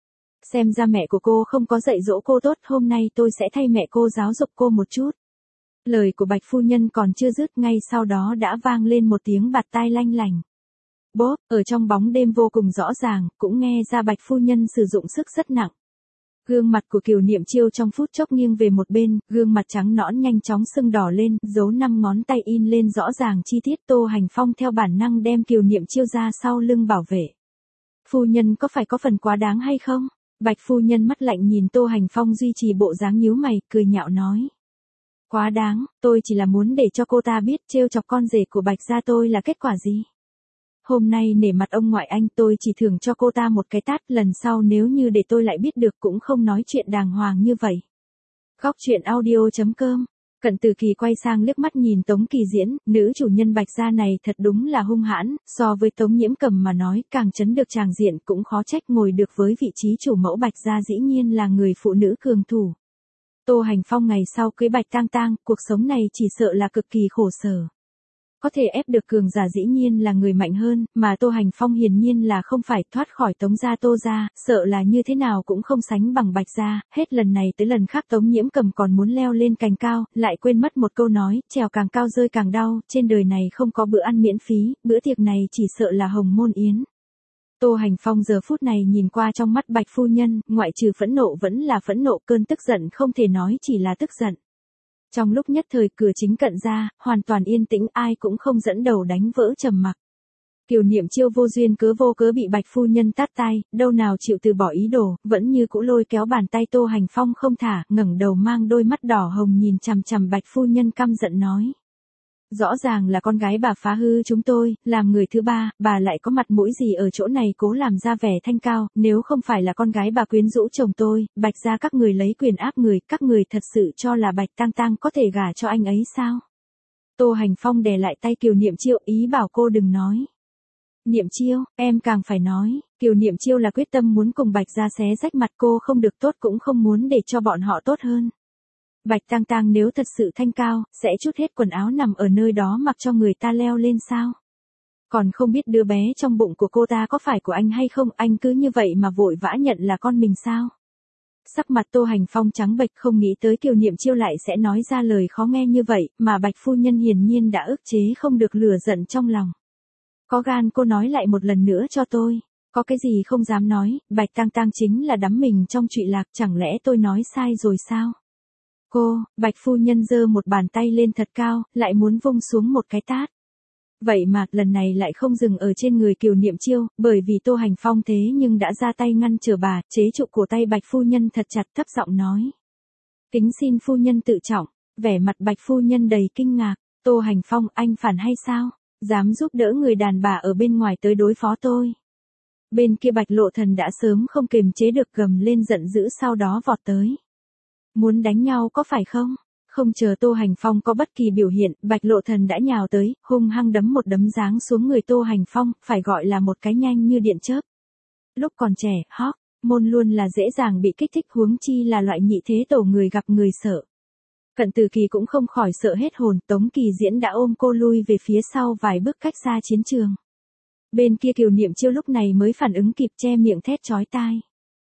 Xem ra mẹ của cô không có dạy dỗ cô tốt, hôm nay tôi sẽ thay mẹ cô giáo dục cô một chút. Lời của Bạch phu nhân còn chưa dứt, ngay sau đó đã vang lên một tiếng bạt tai lanh lành. Bốp, ở trong bóng đêm vô cùng rõ ràng, cũng nghe ra Bạch phu nhân sử dụng sức rất nặng. Gương mặt của Kiều Niệm Chiêu trong phút chốc nghiêng về một bên, gương mặt trắng nõn nhanh chóng sưng đỏ lên, dấu 5 ngón tay in lên rõ ràng chi tiết. Tô Hành Phong theo bản năng đem Kiều Niệm Chiêu ra sau lưng bảo vệ. Phu nhân có phải có phần quá đáng hay không? Bạch phu nhân mắt lạnh nhìn Tô Hành Phong duy trì bộ dáng nhíu mày, cười nhạo nói. Quá đáng, tôi chỉ là muốn để cho cô ta biết trêu chọc con rể của Bạch gia tôi là kết quả gì. Hôm nay nể mặt ông ngoại anh, tôi chỉ thưởng cho cô ta một cái tát, lần sau nếu như để tôi lại biết được cũng không nói chuyện đàng hoàng như vậy. Góc truyện audio.com. Cận Từ Kỳ quay sang liếc mắt nhìn Tống Kỳ Diễn, nữ chủ nhân Bạch gia này thật đúng là hung hãn, so với Tống Nhiễm Cầm mà nói càng chấn được tràng diện, cũng khó trách ngồi được với vị trí chủ mẫu Bạch gia dĩ nhiên là người phụ nữ cường thủ. Tô Hành Phong ngày sau cưới Bạch Tang Tang, cuộc sống này chỉ sợ là cực kỳ khổ sở. Có thể ép được cường giả dĩ nhiên là người mạnh hơn, mà Tô Hành Phong hiển nhiên là không phải thoát khỏi Tống gia Tô gia, sợ là như thế nào cũng không sánh bằng Bạch gia, hết lần này tới lần khác Tống Nhiễm Cầm còn muốn leo lên cành cao, lại quên mất một câu nói, trèo càng cao rơi càng đau, trên đời này không có bữa ăn miễn phí, bữa tiệc này chỉ sợ là hồng môn yến. Tô Hành Phong giờ phút này nhìn qua trong mắt Bạch phu nhân, ngoại trừ phẫn nộ vẫn là phẫn nộ, cơn tức giận không thể nói chỉ là tức giận. Trong lúc nhất thời cửa chính cận ra, hoàn toàn yên tĩnh, ai cũng không dẫn đầu đánh vỡ trầm mặc. Kiều Niệm Chiêu vô duyên vô cớ bị Bạch phu nhân tát tai, đâu nào chịu từ bỏ ý đồ, vẫn như cũ lôi kéo bàn tay Tô Hành Phong không thả, ngẩng đầu mang đôi mắt đỏ hồng nhìn chằm chằm Bạch phu nhân căm giận nói. Rõ ràng là con gái bà phá hư chúng tôi, làm người thứ ba, bà lại có mặt mũi gì ở chỗ này cố làm ra vẻ thanh cao, nếu không phải là con gái bà quyến rũ chồng tôi, Bạch gia các người lấy quyền áp người, các người thật sự cho là Bạch Tang Tang có thể gả cho anh ấy sao? Tô Hành Phong đè lại tay Kiều Niệm Chiêu, ý bảo cô đừng nói. Niệm Chiêu, em càng phải nói, Kiều Niệm Chiêu là quyết tâm muốn cùng Bạch gia xé rách mặt, cô không được tốt cũng không muốn để cho bọn họ tốt hơn. Bạch Tang Tang nếu thật sự thanh cao, sẽ trút hết quần áo nằm ở nơi đó mặc cho người ta leo lên sao? Còn không biết đứa bé trong bụng của cô ta có phải của anh hay không, anh cứ như vậy mà vội vã nhận là con mình sao? Sắc mặt Tô Hành Phong trắng bệch, không nghĩ tới Kiều Niệm Chiêu lại sẽ nói ra lời khó nghe như vậy, mà Bạch phu nhân hiển nhiên đã ức chế không được lửa giận trong lòng. Có gan cô nói lại một lần nữa cho tôi, có cái gì không dám nói, Bạch Tang Tang chính là đắm mình trong trụy lạc, chẳng lẽ tôi nói sai rồi sao? Cô, Bạch phu nhân giơ một bàn tay lên thật cao, lại muốn vung xuống một cái tát. Vậy mà, lần này lại không dừng ở trên người Kiều Niệm Chiêu, bởi vì Tô Hành Phong thế nhưng đã ra tay ngăn trở bà, chế trụ cổ tay Bạch phu nhân thật chặt, thấp giọng nói. Kính xin phu nhân tự trọng, vẻ mặt Bạch phu nhân đầy kinh ngạc, Tô Hành Phong, anh phản hay sao? Dám giúp đỡ người đàn bà ở bên ngoài tới đối phó tôi. Bên kia Bạch Lộ Thần đã sớm không kiềm chế được gầm lên giận dữ, sau đó vọt tới. Muốn đánh nhau có phải không? Không chờ Tô Hành Phong có bất kỳ biểu hiện, Bạch Lộ Thần đã nhào tới, hung hăng đấm một đấm giáng xuống người Tô Hành Phong, phải gọi là một cái nhanh như điện chớp. Lúc còn trẻ, hóc, môn luôn là dễ dàng bị kích thích, huống chi là loại nhị thế tổ người gặp người sợ. Cận Từ Kỳ cũng không khỏi sợ hết hồn, Tống Kỳ Diễn đã ôm cô lui về phía sau vài bước cách xa chiến trường. Bên kia Kiều Niệm Chiêu lúc này mới phản ứng kịp, che miệng thét chói tai.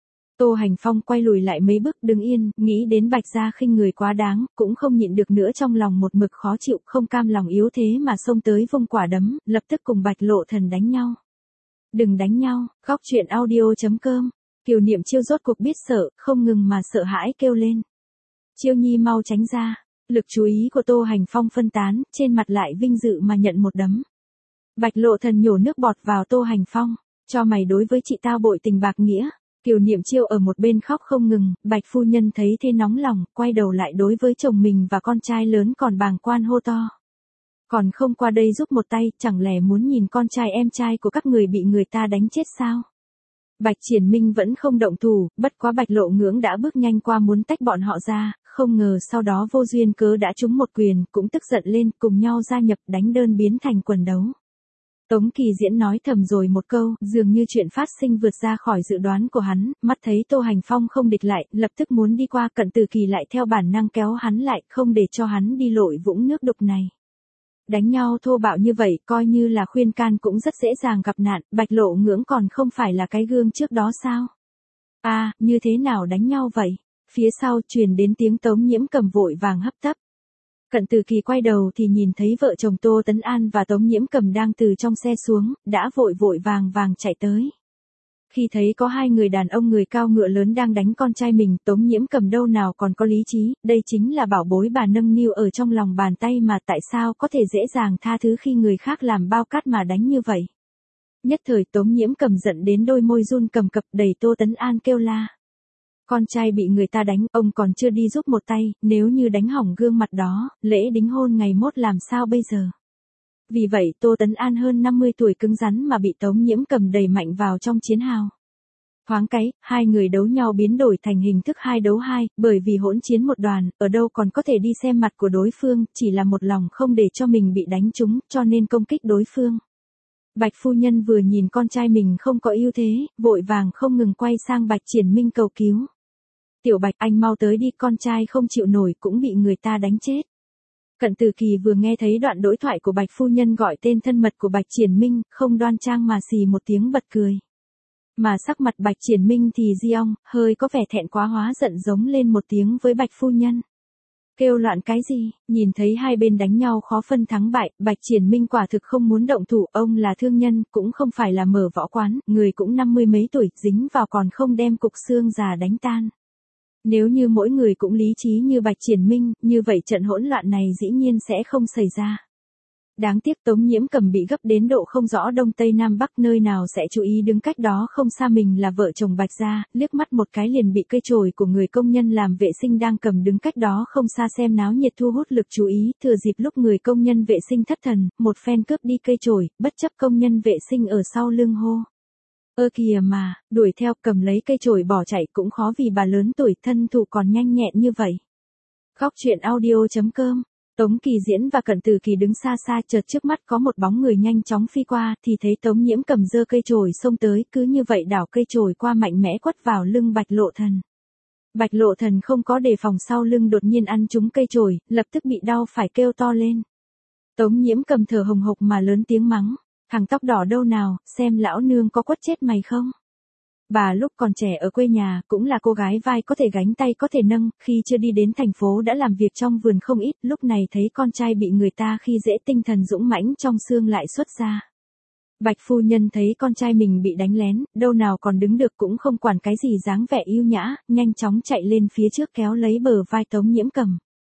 Tô Hành Phong quay lùi lại mấy bước, đứng yên, nghĩ đến Bạch gia khinh người quá đáng, cũng không nhịn được nữa, trong lòng một mực khó chịu, không cam lòng yếu thế mà xông tới vung quả đấm, lập tức cùng Bạch Lộ Thần đánh nhau. Đừng đánh nhau, góc truyện audio.com. Kiều Niệm Chiêu rốt cuộc biết sợ, không ngừng mà sợ hãi kêu lên. Chiêu nhi mau tránh ra, lực chú ý của Tô Hành Phong phân tán, trên mặt lại vinh dự mà nhận một đấm. Bạch Lộ Thần nhổ nước bọt vào Tô Hành Phong, cho mày đối với chị tao bội tình bạc nghĩa. Kiều Niệm Chiêu ở một bên khóc không ngừng, Bạch phu nhân thấy thế nóng lòng, quay đầu lại đối với chồng mình và con trai lớn còn bàng quan hô to. Còn không qua đây giúp một tay, chẳng lẽ muốn nhìn con trai em trai của các người bị người ta đánh chết sao? Bạch Triển Minh vẫn không động thủ, bất quá Bạch Lộ Ngưỡng đã bước nhanh qua muốn tách bọn họ ra, không ngờ sau đó vô duyên cớ đã trúng một quyền, cũng tức giận lên, cùng nhau gia nhập đánh đơn biến thành quần đấu. Tống Kỳ Diễn nói thầm rồi một câu, dường như chuyện phát sinh vượt ra khỏi dự đoán của hắn, mắt thấy Tô Hành Phong không địch lại, lập tức muốn đi qua, Cận Từ Kỳ lại theo bản năng kéo hắn lại, không để cho hắn đi lội vũng nước đục này. Đánh nhau thô bạo như vậy, coi như là khuyên can cũng rất dễ dàng gặp nạn, Bạch Lộ Ngưỡng còn không phải là cái gương trước đó sao? À, như thế nào đánh nhau vậy? Phía sau truyền đến tiếng Tống Nhiễm Cầm vội vàng hấp tấp. Cận Từ Kỳ quay đầu thì nhìn thấy vợ chồng Tô Tấn An và Tống Nhiễm Cầm đang từ trong xe xuống, đã vội vàng chạy tới. Khi thấy có hai người đàn ông người cao ngựa lớn đang đánh con trai mình, Tống Nhiễm Cầm đâu nào còn có lý trí, đây chính là bảo bối bà nâng niu ở trong lòng bàn tay mà, tại sao có thể dễ dàng tha thứ khi người khác làm bao cát mà đánh như vậy. Nhất thời Tống Nhiễm Cầm giận đến đôi môi run cầm cập, đẩy Tô Tấn An kêu la. Con trai bị người ta đánh, ông còn chưa đi giúp một tay, nếu như đánh hỏng gương mặt đó, lễ đính hôn ngày mốt làm sao bây giờ? Vì vậy Tô Tấn An hơn 50 tuổi cứng rắn mà bị Tống Nhiễm Cầm đẩy mạnh vào trong chiến hào. Thoáng cái, hai người đấu nhau biến đổi thành hình thức 2 đấu 2, bởi vì hỗn chiến một đoàn, ở đâu còn có thể đi xem mặt của đối phương, chỉ là một lòng không để cho mình bị đánh trúng, cho nên công kích đối phương. Bạch phu nhân vừa nhìn con trai mình không có ưu thế, vội vàng không ngừng quay sang Bạch Triển Minh cầu cứu. Tiểu Bạch, anh mau tới đi, con trai không chịu nổi cũng bị người ta đánh chết. Cận Từ Kỳ vừa nghe thấy đoạn đối thoại của Bạch phu nhân gọi tên thân mật của Bạch Triển Minh, không đoan trang mà xì một tiếng bật cười. Mà sắc mặt Bạch Triển Minh thì Diong, hơi có vẻ thẹn quá hóa giận giống lên một tiếng với Bạch phu nhân. Kêu loạn cái gì, nhìn thấy hai bên đánh nhau khó phân thắng bại, Bạch Triển Minh quả thực không muốn động thủ, ông là thương nhân, cũng không phải là mở võ quán, người cũng 50 mấy tuổi, dính vào còn không đem cục xương già đánh tan. Nếu như mỗi người cũng lý trí như Bạch Triển Minh, như vậy trận hỗn loạn này dĩ nhiên sẽ không xảy ra. Đáng tiếc Tống Nhiễm Cầm bị gấp đến độ không rõ đông tây nam bắc nơi nào sẽ chú ý, đứng cách đó không xa mình là vợ chồng Bạch gia, liếc mắt một cái liền bị cây chổi của người công nhân làm vệ sinh đang cầm đứng cách đó không xa xem náo nhiệt thu hút lực chú ý, thừa dịp lúc người công nhân vệ sinh thất thần, một phen cướp đi cây chổi, bất chấp công nhân vệ sinh ở sau lưng hô. Ơ kìa mà, đuổi theo cầm lấy cây chổi bỏ chạy cũng khó vì bà lớn tuổi thân thủ còn nhanh nhẹn như vậy. Khóc chuyện audio.com. Tống Kỳ Diễn và Cận Từ Kỳ đứng xa xa, chợt trước mắt có một bóng người nhanh chóng phi qua, thì thấy Tống Nhiễm Cầm giơ cây chổi xông tới, cứ như vậy đảo cây chổi qua mạnh mẽ quất vào lưng Bạch Lộ Thần. Bạch Lộ Thần không có đề phòng sau lưng đột nhiên ăn trúng cây chổi, lập tức bị đau phải kêu to lên. Tống Nhiễm Cầm thở hồng hộc mà lớn tiếng mắng, thằng tóc đỏ đâu nào, xem lão nương có quất chết mày không? Bà lúc còn trẻ ở quê nhà, cũng là cô gái vai có thể gánh tay có thể nâng, khi chưa đi đến thành phố đã làm việc trong vườn không ít, lúc này thấy con trai bị người ta khi dễ tinh thần dũng mãnh trong xương lại xuất ra. Bạch phu nhân thấy con trai mình bị đánh lén, đâu nào còn đứng được cũng không quản cái gì dáng vẻ yêu nhã, nhanh chóng chạy lên phía trước kéo lấy bờ vai Tống Nhiễm Cầm.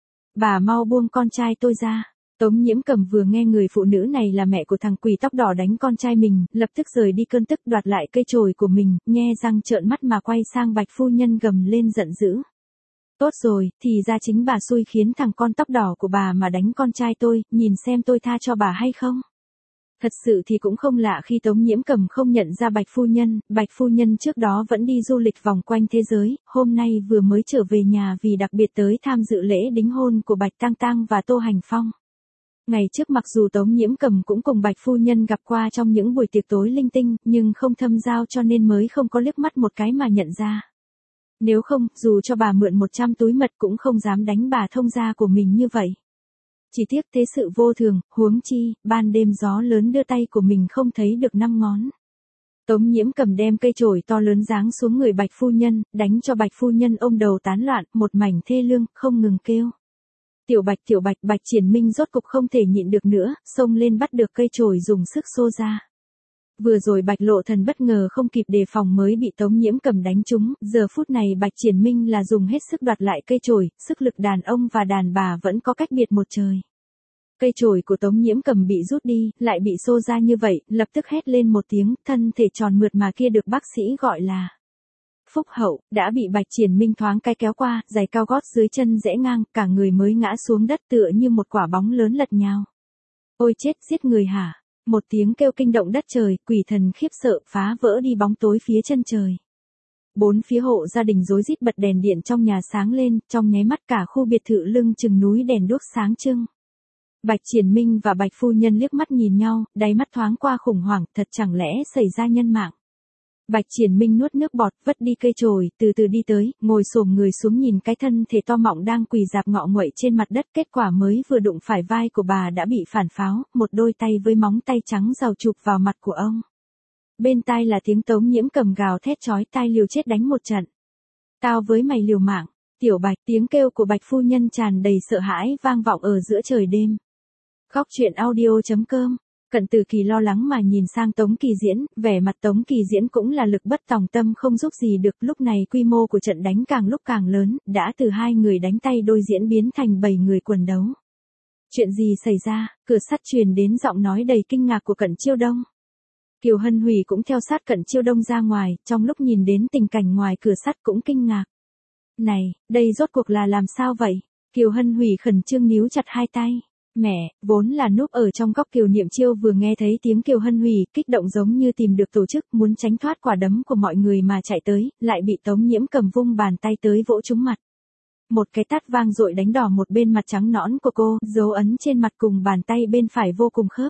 Bà mau buông con trai tôi ra. Tống Nhiễm Cầm vừa nghe người phụ nữ này là mẹ của thằng quỷ tóc đỏ đánh con trai mình, lập tức rời đi cơn tức đoạt lại cây chổi của mình, nhe răng trợn mắt mà quay sang Bạch phu nhân gầm lên giận dữ. Tốt rồi, thì ra chính bà xui khiến thằng con tóc đỏ của bà mà đánh con trai tôi, nhìn xem tôi tha cho bà hay không. Thật sự thì cũng không lạ khi Tống Nhiễm Cầm không nhận ra Bạch phu nhân trước đó vẫn đi du lịch vòng quanh thế giới, hôm nay vừa mới trở về nhà vì đặc biệt tới tham dự lễ đính hôn của Bạch Tang Tang và Tô Hành Phong. Ngày trước mặc dù Tống Nhiễm Cầm cũng cùng Bạch phu nhân gặp qua trong những buổi tiệc tối linh tinh, nhưng không thâm giao cho nên mới không có liếc mắt một cái mà nhận ra. Nếu không, dù cho bà mượn 100 túi mật cũng không dám đánh bà thông gia của mình như vậy. Chỉ tiếc thế sự vô thường, huống chi, ban đêm gió lớn đưa tay của mình không thấy được 5 ngón. Tống Nhiễm Cầm đem cây chổi to lớn giáng xuống người Bạch phu nhân, đánh cho Bạch phu nhân ôm đầu tán loạn, một mảnh thê lương, không ngừng kêu. Tiểu Bạch, Bạch Triển Minh rốt cục không thể nhịn được nữa, xông lên bắt được cây chổi dùng sức xô ra. Vừa rồi Bạch Lộ Thần bất ngờ không kịp đề phòng mới bị Tống Nhiễm Cầm đánh trúng, giờ phút này Bạch Triển Minh là dùng hết sức đoạt lại cây chổi, sức lực đàn ông và đàn bà vẫn có cách biệt một trời. Cây chổi của Tống Nhiễm Cầm bị rút đi, lại bị xô ra như vậy, lập tức hét lên một tiếng, thân thể tròn mượt mà kia được bác sĩ gọi là phúc hậu, đã bị Bạch Triển Minh thoáng cái kéo qua, giày cao gót dưới chân rẽ ngang, cả người mới ngã xuống đất tựa như một quả bóng lớn lật nhào. Ôi chết, giết người hả? Một tiếng kêu kinh động đất trời, quỷ thần khiếp sợ, phá vỡ đi bóng tối phía chân trời. Bốn phía hộ gia đình rối rít bật đèn điện trong nhà sáng lên, trong nháy mắt cả khu biệt thự lưng chừng núi đèn đuốc sáng trưng. Bạch Triển Minh và Bạch phu nhân liếc mắt nhìn nhau, đáy mắt thoáng qua khủng hoảng, thật chẳng lẽ xảy ra nhân mạng. Bạch Triển Minh nuốt nước bọt, vất đi cây chổi, từ từ đi tới, ngồi xổm người xuống nhìn cái thân thể to mọng đang quỳ rạp ngọ nguậy trên mặt đất, kết quả mới vừa đụng phải vai của bà đã bị phản pháo, một đôi tay với móng tay trắng rào chụp vào mặt của ông. Bên tai là tiếng Tống Nhiễm Cầm gào thét chói tai liều chết đánh một trận. Tao với mày liều mạng, Tiểu Bạch, tiếng kêu của Bạch phu nhân tràn đầy sợ hãi vang vọng ở giữa trời đêm. Khóc chuyện audio.com. Cận Từ Kỳ lo lắng mà nhìn sang Tống Kỳ Diễn, vẻ mặt Tống Kỳ Diễn cũng là lực bất tòng tâm không giúp gì được, lúc này quy mô của trận đánh càng lúc càng lớn, đã từ 2 người đánh tay đôi diễn biến thành 7 người quần đấu. Chuyện gì xảy ra? Cửa sắt truyền đến giọng nói đầy kinh ngạc của Cận Chiêu Đông. Kiều Hân Hủy cũng theo sát Cận Chiêu Đông ra ngoài, trong lúc nhìn đến tình cảnh ngoài cửa sắt cũng kinh ngạc. Này, đây rốt cuộc là làm sao vậy? Kiều Hân Hủy khẩn trương níu chặt hai tay. Mẹ, vốn là núp ở trong góc Kiều Niệm Chiêu vừa nghe thấy tiếng Kiều Hân Hủy, kích động giống như tìm được tổ chức, muốn tránh thoát quả đấm của mọi người mà chạy tới, lại bị Tống Nhiễm Cầm vung bàn tay tới vỗ trúng mặt. Một cái tát vang dội đánh đỏ một bên mặt trắng nõn của cô, dấu ấn trên mặt cùng bàn tay bên phải vô cùng khớp.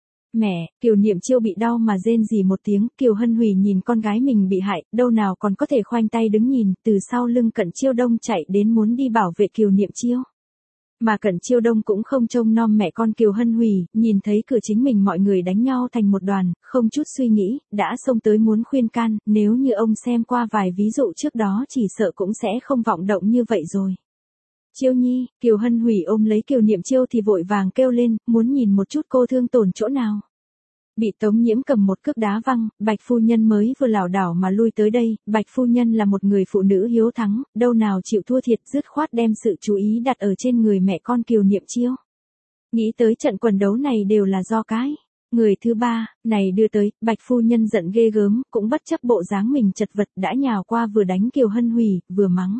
Mẹ, Kiều Niệm Chiêu bị đau mà rên rỉ một tiếng, Kiều Hân Hủy nhìn con gái mình bị hại, đâu nào còn có thể khoanh tay đứng nhìn, từ sau lưng Cận Chiêu Đông chạy đến muốn đi bảo vệ Kiều Niệm Chiêu. Mà Cận Chiêu Đông cũng không trông nom mẹ con Kiều Hân Hủy, nhìn thấy cửa chính mình mọi người đánh nhau thành một đoàn, không chút suy nghĩ, đã xông tới muốn khuyên can, nếu như ông xem qua vài ví dụ trước đó chỉ sợ cũng sẽ không vọng động như vậy rồi. Chiêu Nhi, Kiều Hân Hủy ôm lấy Kiều Niệm Chiêu thì vội vàng kêu lên, muốn nhìn một chút cô thương tổn chỗ nào. Bị Tống Nhiễm cầm một cước đá văng, Bạch phu nhân mới vừa lảo đảo mà lui tới đây, Bạch phu nhân là một người phụ nữ hiếu thắng, đâu nào chịu thua thiệt, dứt khoát đem sự chú ý đặt ở trên người mẹ con Kiều Niệm Chiêu. Nghĩ tới trận quần đấu này đều là do cái người thứ ba này đưa tới, Bạch phu nhân giận ghê gớm, cũng bất chấp bộ dáng mình chật vật đã nhào qua vừa đánh Kiều Hân Hủy, vừa mắng.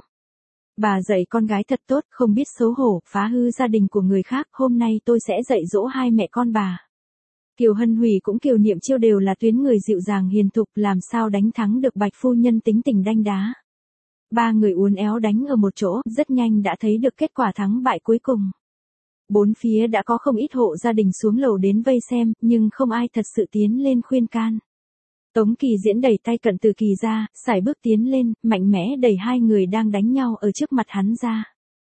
Bà dạy con gái thật tốt, không biết xấu hổ, phá hư gia đình của người khác, hôm nay tôi sẽ dạy dỗ hai mẹ con bà. Kiều Hân Hủy cũng Kiều Niệm Chiêu đều là tuyến người dịu dàng hiền thục, làm sao đánh thắng được Bạch phu nhân tính tình đanh đá. Ba người uốn éo đánh ở một chỗ, rất nhanh đã thấy được kết quả thắng bại cuối cùng. Bốn phía đã có không ít hộ gia đình xuống lầu đến vây xem, nhưng không ai thật sự tiến lên khuyên can. Tống Kỳ Diễn đẩy tay Cận Từ Kỳ ra, sải bước tiến lên, mạnh mẽ đẩy hai người đang đánh nhau ở trước mặt hắn ra.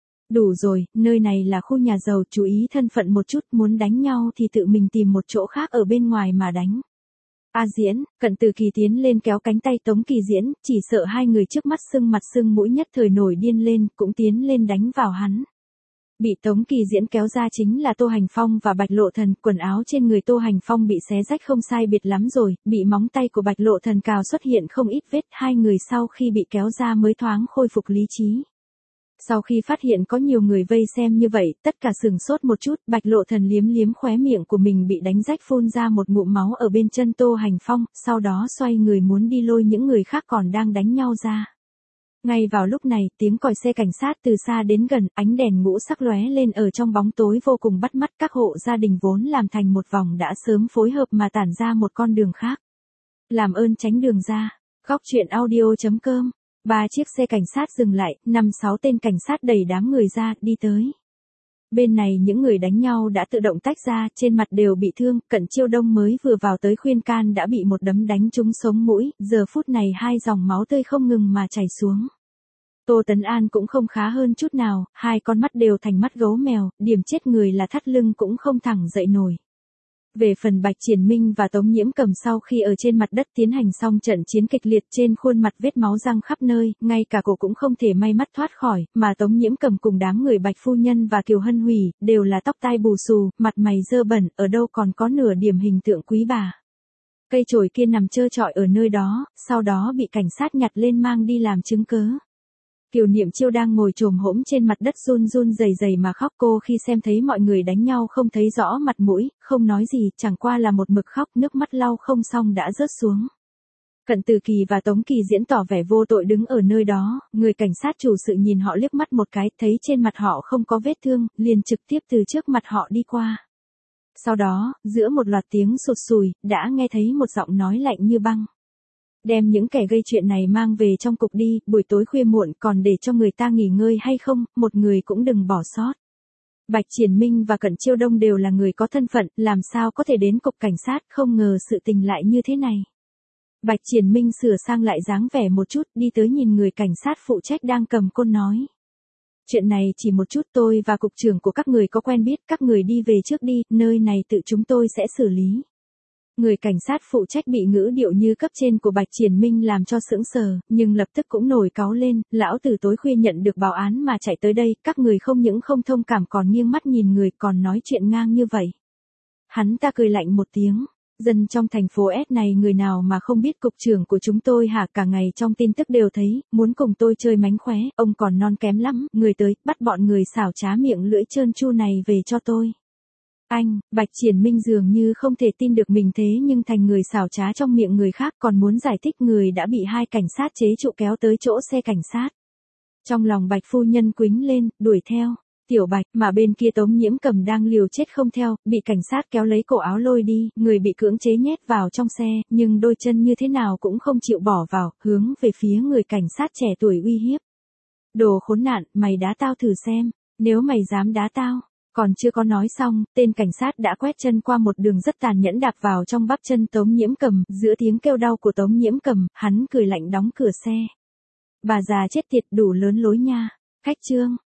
Đủ rồi, nơi này là khu nhà giàu, chú ý thân phận một chút, muốn đánh nhau thì tự mình tìm một chỗ khác ở bên ngoài mà đánh. A Diễn, Cận Từ Kỳ tiến lên kéo cánh tay Tống Kỳ Diễn, chỉ sợ hai người trước mắt sưng mặt sưng mũi nhất thời nổi điên lên, cũng tiến lên đánh vào hắn. Bị Tống Kỳ Diễn kéo ra chính là Tô Hành Phong và Bạch Lộ Thần, quần áo trên người Tô Hành Phong bị xé rách không sai biệt lắm rồi, bị móng tay của Bạch Lộ Thần cào xuất hiện không ít vết, hai người sau khi bị kéo ra mới thoáng khôi phục lý trí. Sau khi phát hiện có nhiều người vây xem như vậy, tất cả sửng sốt một chút, Bạch Lộ Thần liếm liếm khóe miệng của mình bị đánh rách phun ra một ngụm máu ở bên chân Tô Hành Phong, sau đó xoay người muốn đi lôi những người khác còn đang đánh nhau ra. Ngay vào lúc này, tiếng còi xe cảnh sát từ xa đến gần, ánh đèn ngũ sắc lóe lên ở trong bóng tối vô cùng bắt mắt, các hộ gia đình vốn làm thành một vòng đã sớm phối hợp mà tản ra một con đường khác. Làm ơn tránh đường ra. Góc truyện audio.com. 3 chiếc xe cảnh sát dừng lại, 5-6 tên cảnh sát đẩy đám người ra, đi tới. Bên này những người đánh nhau đã tự động tách ra, trên mặt đều bị thương, Cận Chiêu Đông mới vừa vào tới khuyên can đã bị một đấm đánh trúng sống mũi, giờ phút này hai dòng máu tươi không ngừng mà chảy xuống. Tô Tấn An cũng không khá hơn chút nào, hai con mắt đều thành mắt gấu mèo, điểm chết người là thắt lưng cũng không thẳng dậy nổi. Về phần Bạch Triển Minh và Tống Nhiễm Cầm sau khi ở trên mặt đất tiến hành xong trận chiến kịch liệt trên khuôn mặt vết máu răng khắp nơi, ngay cả cổ cũng không thể may mắn thoát khỏi, mà Tống Nhiễm Cầm cùng đám người Bạch Phu Nhân và Kiều Hân Hủy, đều là tóc tai bù xù, mặt mày dơ bẩn, ở đâu còn có nửa điểm hình tượng quý bà. Cây chổi kia nằm trơ trọi ở nơi đó, sau đó bị cảnh sát nhặt lên mang đi làm chứng cớ. Kiều Niệm Chiêu đang ngồi chồm hổm trên mặt đất run run rẩy rẩy mà khóc, cô khi xem thấy mọi người đánh nhau không thấy rõ mặt mũi, không nói gì, chẳng qua là một mực khóc, nước mắt lau không xong đã rớt xuống. Cận Từ Kỳ và Tống Kỳ Diễn tỏ vẻ vô tội đứng ở nơi đó, người cảnh sát chủ sự nhìn họ liếc mắt một cái, thấy trên mặt họ không có vết thương, liền trực tiếp từ trước mặt họ đi qua. Sau đó, giữa một loạt tiếng sụt sùi, đã nghe thấy một giọng nói lạnh như băng. Đem những kẻ gây chuyện này mang về trong cục đi, buổi tối khuya muộn còn để cho người ta nghỉ ngơi hay không, một người cũng đừng bỏ sót. Bạch Triển Minh và Cận Chiêu Đông đều là người có thân phận, làm sao có thể đến cục cảnh sát, không ngờ sự tình lại như thế này. Bạch Triển Minh sửa sang lại dáng vẻ một chút, đi tới nhìn người cảnh sát phụ trách đang cầm côn nói. Chuyện này chỉ một chút, tôi và cục trưởng của các người có quen biết, các người đi về trước đi, nơi này tự chúng tôi sẽ xử lý. Người cảnh sát phụ trách bị ngữ điệu như cấp trên của Bạch Triển Minh làm cho sững sờ, nhưng lập tức cũng nổi cáu lên, lão tử tối khuya nhận được báo án mà chạy tới đây, các người không những không thông cảm còn nghiêng mắt nhìn người còn nói chuyện ngang như vậy. Hắn ta cười lạnh một tiếng, dân trong thành phố S này người nào mà không biết cục trưởng của chúng tôi hả, cả ngày trong tin tức đều thấy, muốn cùng tôi chơi mánh khóe, ông còn non kém lắm, người tới, bắt bọn người xảo trá miệng lưỡi trơn tru này về cho tôi. Anh, Bạch Triển Minh dường như không thể tin được mình thế nhưng thành người xảo trá trong miệng người khác còn muốn giải thích người đã bị hai cảnh sát chế trụ kéo tới chỗ xe cảnh sát. Trong lòng Bạch Phu Nhân quýnh lên, đuổi theo. Tiểu Bạch, mà bên kia Tống Nhiễm Cầm đang liều chết không theo, bị cảnh sát kéo lấy cổ áo lôi đi, người bị cưỡng chế nhét vào trong xe, nhưng đôi chân như thế nào cũng không chịu bỏ vào, hướng về phía người cảnh sát trẻ tuổi uy hiếp. Đồ khốn nạn, mày đá tao thử xem, nếu mày dám đá tao. Còn chưa có nói xong, tên cảnh sát đã quét chân qua một đường rất tàn nhẫn đạp vào trong bắp chân Tống Nhiễm Cầm, giữa tiếng kêu đau của Tống Nhiễm Cầm, hắn cười lạnh đóng cửa xe. Bà già chết tiệt đủ lớn lối nha. Khách trương.